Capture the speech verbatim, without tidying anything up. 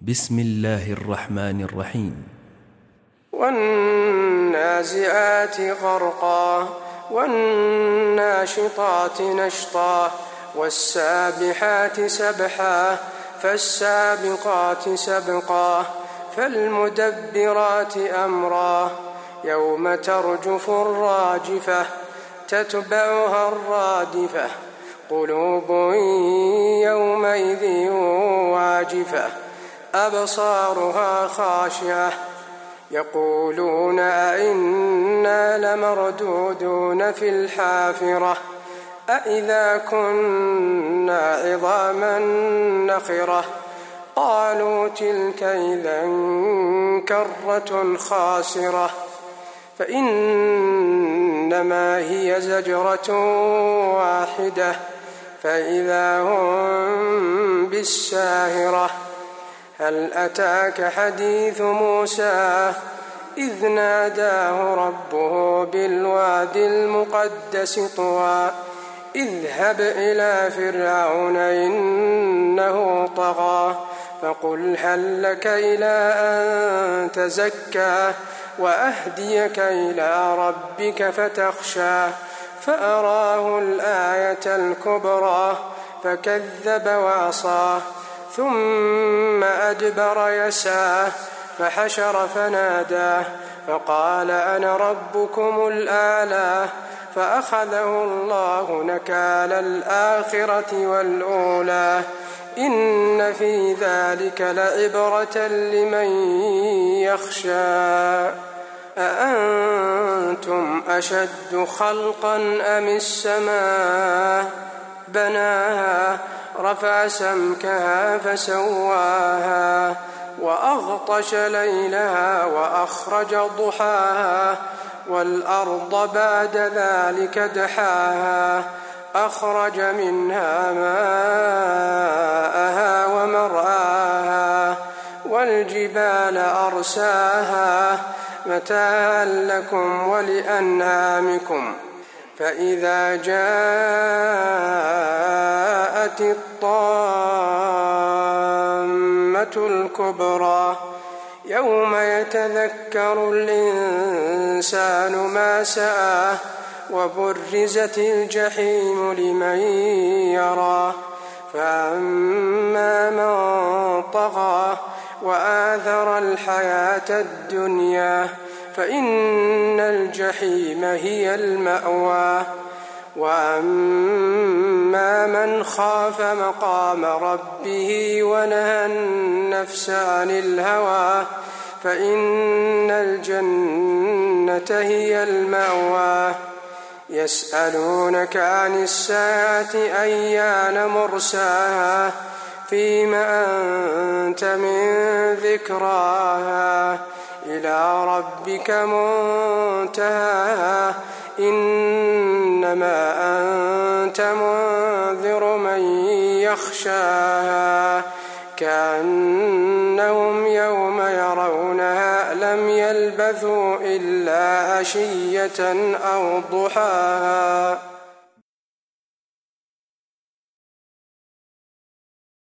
بسم الله الرحمن الرحيم. والنازعات غرقا والناشطات نشطا والسابحات سبحا فالسابقات سبقا فالمدبرات أمرا يوم ترجف الراجفة تتبعها الرادفة قلوب يومئذ واجفة أبصارها خاشعة يقولون أئنا لمردودون في الحافرة أئذا كنا عظاما نخرة قالوا تلك إذا كرة خاسرة فإنما هي زجرة واحدة فإذا هم بالساهرة هل أتاك حديث موسى إذ ناداه ربه بالواد المقدس طوى اذهب إلى فرعون إنه طغى فقل هل لك إلى أن تزكى وأهديك إلى ربك فتخشى فأراه الآية الكبرى فكذب وعصى ثم أدبر يسعى فحشر فنادى فقال أنا ربكم الأعلى فأخذه الله نكال الآخرة والأولى إن في ذلك لعبرة لمن يخشى أأنتم أشد خلقا أم السماء بناها رفع سمكها فسواها وأغطش ليلها وأخرج ضحاها والأرض بعد ذلك دحاها أخرج منها ماءها ومرعاها والجبال أرساها متاعا لكم ولأنعامكم فإذا جاءت الطامة الكبرى يوم يتذكر الإنسان ما سعى وبرزت الجحيم لمن يرى فأما من طغى وآثر الحياة الدنيا فإن الجحيم هي المأوى وأما من خاف مقام ربه ونهى النفس عن الهوى فإن الجنة هي المأوى يسألونك عن الساعة أيان مرساها فيم أنت من ذكراها إلى ربك منتهاها إنما أنت منذر من يخشاها كأنهم يوم يرونها لم يلبثوا إلا عشية أو ضحاها.